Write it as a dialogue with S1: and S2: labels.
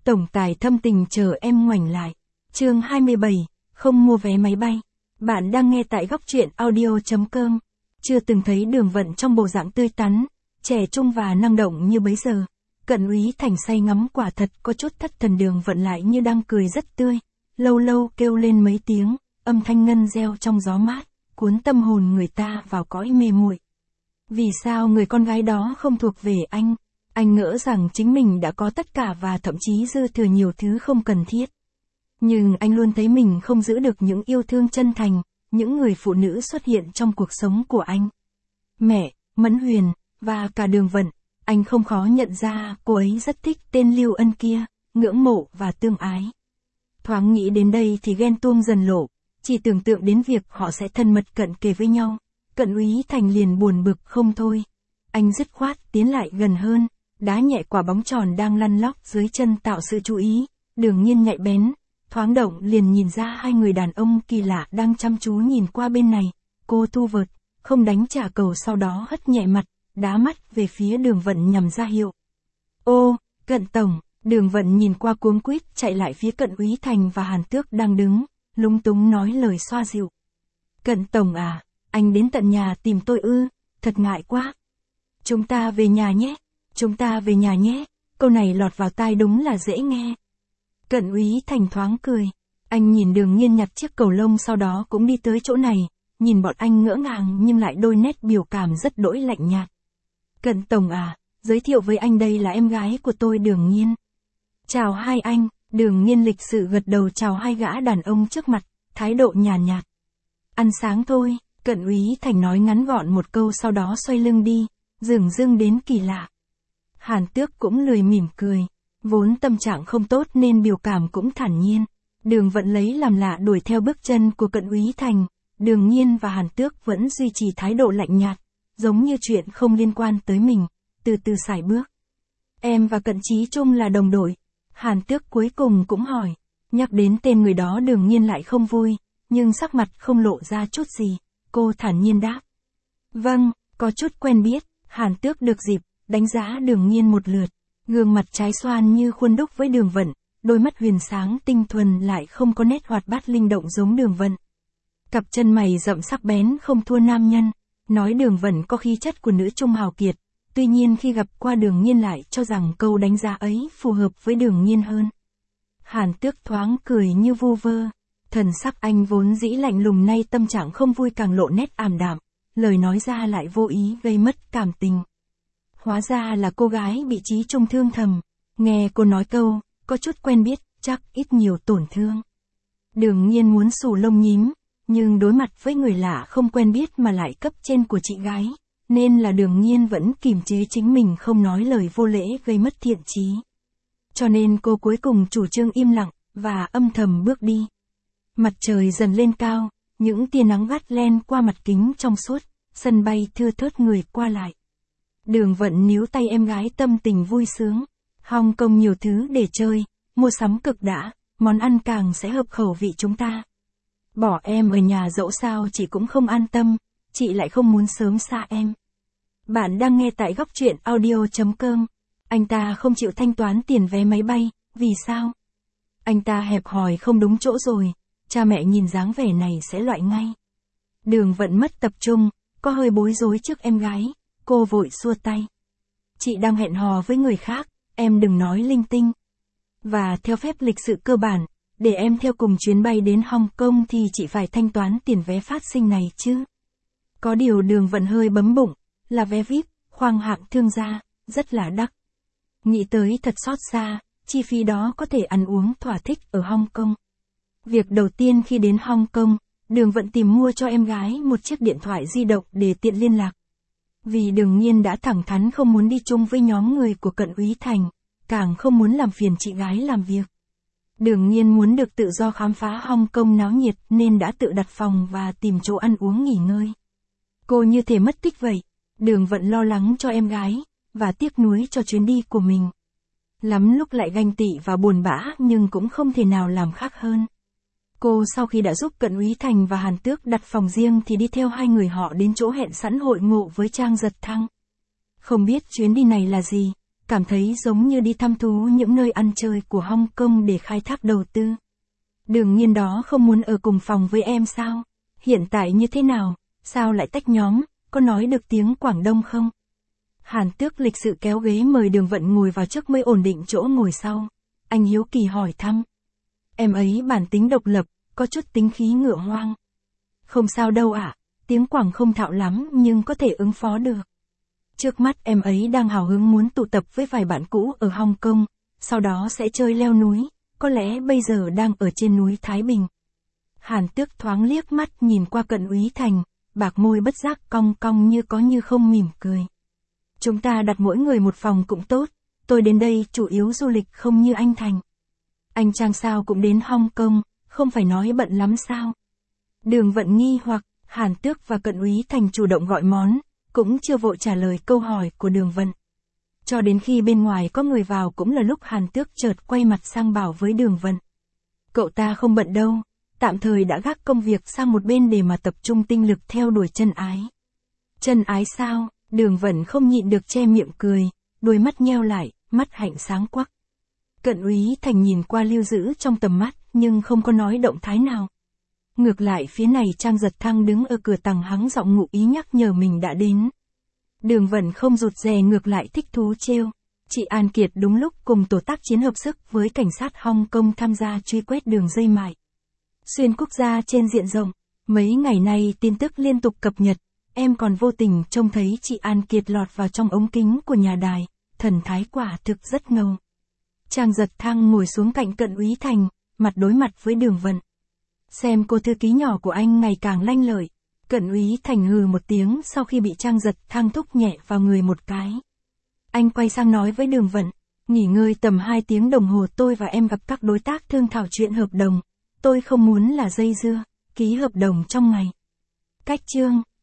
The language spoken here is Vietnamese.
S1: Tổng tài thâm tình chờ em ngoảnh lại. Chương 27, không mua vé máy bay. Bạn đang nghe tại góc truyện audio.com. Chưa từng thấy Đường Vận trong bộ dạng tươi tắn, trẻ trung và năng động như bấy giờ. Cận Úy Thành say ngắm quả thật có chút thất thần. Đường Vận lại như đang cười rất tươi, lâu lâu kêu lên mấy tiếng, âm thanh ngân reo trong gió mát, cuốn tâm hồn người ta vào cõi mê muội. Vì sao người con gái đó không thuộc về anh? Anh ngỡ rằng chính mình đã có tất cả và thậm chí dư thừa nhiều thứ không cần thiết. Nhưng anh luôn thấy mình không giữ được những yêu thương chân thành, những người phụ nữ xuất hiện trong cuộc sống của anh. Mẹ, Mẫn Huyền, và cả Đường Vận, anh không khó nhận ra cô ấy rất thích tên Lưu Ân kia, ngưỡng mộ và tương ái. Thoáng nghĩ đến đây thì ghen tuông dần lộ, chỉ tưởng tượng đến việc họ sẽ thân mật cận kề với nhau. Cận Úy Thành liền buồn bực không thôi. Anh dứt khoát tiến lại gần hơn, đá nhẹ quả bóng tròn đang lăn lóc dưới chân tạo sự chú ý. Đường Nhiên nhạy bén, thoáng động liền nhìn ra hai người đàn ông kỳ lạ đang chăm chú nhìn qua bên này. Cô thu vợt, không đánh trả cầu, sau đó hất nhẹ mặt, đá mắt về phía Đường Vận nhằm ra hiệu. Ô, Cận Tổng. Đường Vận nhìn qua cuống quýt chạy lại phía Cận Úy Thành và Hàn Tước đang đứng, lúng túng nói lời xoa dịu. Cận Tổng à, anh đến tận nhà tìm tôi ư, thật ngại quá. Chúng ta về nhà nhé, chúng ta về nhà nhé, câu này lọt vào tai đúng là dễ nghe. Cận Úy Thành thoáng cười, anh nhìn Đường Nhiên nhặt chiếc cầu lông sau đó cũng đi tới chỗ này, nhìn bọn anh ngỡ ngàng nhưng lại đôi nét biểu cảm rất đỗi lạnh nhạt. Cận Tổng à, giới thiệu với anh đây là em gái của tôi Đường Nhiên. Chào hai anh. Đường Nhiên lịch sự gật đầu chào hai gã đàn ông trước mặt, thái độ nhàn nhạt. Ăn sáng thôi, Cận Úy Thành nói ngắn gọn một câu sau đó xoay lưng đi, dửng dưng đến kỳ lạ. Hàn Tước cũng lười mỉm cười, vốn tâm trạng không tốt nên biểu cảm cũng thản nhiên. Đường Vận lấy làm lạ đuổi theo bước chân của Cận Úy Thành, Đường Nhiên và Hàn Tước vẫn duy trì thái độ lạnh nhạt, giống như chuyện không liên quan tới mình, từ từ sải bước. Em và Cận Chí Trung là đồng đội. Hàn Tước cuối cùng cũng hỏi, nhắc đến tên người đó Đường Nhiên lại không vui, nhưng sắc mặt không lộ ra chút gì, cô thản nhiên đáp. Vâng, có chút quen biết. Hàn Tước được dịp, đánh giá Đường Nhiên một lượt, gương mặt trái xoan như khuôn đúc với Đường Vận, đôi mắt huyền sáng tinh thuần lại không có nét hoạt bát linh động giống Đường Vận. Cặp chân mày rậm sắc bén không thua nam nhân, nói Đường Vận có khí chất của nữ trung hào kiệt. Tuy nhiên khi gặp qua Đường Nhiên lại cho rằng câu đánh giá ấy phù hợp với Đường Nhiên hơn. Hàn Tước thoáng cười như vu vơ, thần sắc anh vốn dĩ lạnh lùng nay tâm trạng không vui càng lộ nét ảm đạm, lời nói ra lại vô ý gây mất cảm tình. Hóa ra là cô gái bị Chí Trung thương thầm, nghe cô nói câu, có chút quen biết, chắc ít nhiều tổn thương. Đường Nhiên muốn xù lông nhím, nhưng đối mặt với người lạ không quen biết mà lại cấp trên của chị gái. Nên là Đường Nhiên vẫn kiềm chế chính mình không nói lời vô lễ gây mất thiện chí. Cho nên cô cuối cùng chủ trương im lặng, và âm thầm bước đi. Mặt trời dần lên cao, những tia nắng gắt len qua mặt kính trong suốt, sân bay thưa thớt người qua lại. Đường Vận níu tay em gái tâm tình vui sướng. Hong Kong nhiều thứ để chơi, mua sắm cực đã, món ăn càng sẽ hợp khẩu vị chúng ta. Bỏ em ở nhà dẫu sao chị cũng không an tâm. Chị lại không muốn sớm xa em. Bạn đang nghe tại góc truyện audio.com. Anh ta không chịu thanh toán tiền vé máy bay, vì sao? Anh ta hẹp hòi không đúng chỗ rồi, cha mẹ nhìn dáng vẻ này sẽ loại ngay. Đường Vận mất tập trung, có hơi bối rối trước em gái, cô vội xua tay. Chị đang hẹn hò với người khác, em đừng nói linh tinh. Và theo phép lịch sự cơ bản, để em theo cùng chuyến bay đến Hong Kong thì chị phải thanh toán tiền vé phát sinh này chứ. Có điều Đường Vận hơi bấm bụng, là vé VIP, khoang hạng thương gia, rất là đắt. Nghĩ tới thật xót xa, chi phí đó có thể ăn uống thỏa thích ở Hong Kong. Việc đầu tiên khi đến Hong Kong, Đường Vận tìm mua cho em gái một chiếc điện thoại di động để tiện liên lạc. Vì Đường Nhiên đã thẳng thắn không muốn đi chung với nhóm người của Cận Úy Thành, càng không muốn làm phiền chị gái làm việc. Đường Nhiên muốn được tự do khám phá Hong Kong náo nhiệt nên đã tự đặt phòng và tìm chỗ ăn uống nghỉ ngơi. Cô như thể mất tích vậy, Đường Vận lo lắng cho em gái, và tiếc nuối cho chuyến đi của mình. Lắm lúc lại ganh tị và buồn bã nhưng cũng không thể nào làm khác hơn. Cô sau khi đã giúp Cận Úy Thành và Hàn Tước đặt phòng riêng thì đi theo hai người họ đến chỗ hẹn sẵn hội ngộ với Trang Giật Thăng. Không biết chuyến đi này là gì, cảm thấy giống như đi thăm thú những nơi ăn chơi của Hong Kong để khai thác đầu tư. Đường Nhiên đó không muốn ở cùng phòng với em sao? Hiện tại như thế nào? Sao lại tách nhóm? Có nói được tiếng Quảng Đông không? Hàn Tước lịch sự kéo ghế mời Đường Vận ngồi vào trước mới ổn định chỗ ngồi sau. Anh hiếu kỳ hỏi thăm. Em ấy bản tính độc lập, có chút tính khí ngựa hoang. Không sao đâu ạ, tiếng Quảng không thạo lắm nhưng có thể ứng phó được. Trước mắt em ấy đang hào hứng muốn tụ tập với vài bạn cũ ở Hong Kong, sau đó sẽ chơi leo núi, có lẽ bây giờ đang ở trên núi Thái Bình. Hàn Tước thoáng liếc mắt nhìn qua Cận Úy Thành, bạc môi bất giác cong cong như có như không mỉm cười. Chúng ta đặt mỗi người một phòng cũng tốt, tôi đến đây chủ yếu du lịch không như anh Thành. Anh Trang sao cũng đến Hong Kong, không phải nói bận lắm sao? Đường Vận nghi hoặc, Hàn Tước và Cận Úy Thành chủ động gọi món, cũng chưa vội trả lời câu hỏi của Đường Vận. Cho đến khi bên ngoài có người vào cũng là lúc Hàn Tước chợt quay mặt sang bảo với Đường Vận. Cậu ta không bận đâu, tạm thời đã gác công việc sang một bên để mà tập trung tinh lực theo đuổi chân ái. Chân ái sao? Đường Vận không nhịn được che miệng cười, đôi mắt nheo lại, mắt hạnh sáng quắc. Cận Úy Thành nhìn qua Lưu Dữ trong tầm mắt, nhưng không có nói động thái nào. Ngược lại phía này Trang Giật Thăng đứng ở cửa tầng hắng giọng ngụ ý nhắc nhở mình đã đến. Đường Vận không rụt rè ngược lại thích thú trêu. Chị An Kiệt đúng lúc cùng tổ tác chiến hợp sức với cảnh sát Hong Kong tham gia truy quét đường dây mại xuyên quốc gia trên diện rộng. Mấy ngày nay tin tức liên tục cập nhật, em còn vô tình trông thấy chị An Kiệt lọt vào trong ống kính của nhà đài, thần thái quả thực rất ngầu. Trang Giật Thăng ngồi xuống cạnh Cận Úy Thành, mặt đối mặt với Đường Vận. Xem cô thư ký nhỏ của anh ngày càng lanh lợi. Cận Úy Thành hừ một tiếng sau khi bị Trang Giật Thăng thúc nhẹ vào người một cái. Anh quay sang nói với Đường Vận, nghỉ ngơi tầm 2 tiếng đồng hồ tôi và em gặp các đối tác thương thảo chuyện hợp đồng. Tôi không muốn là dây dưa, ký hợp đồng trong ngày. Cách chương.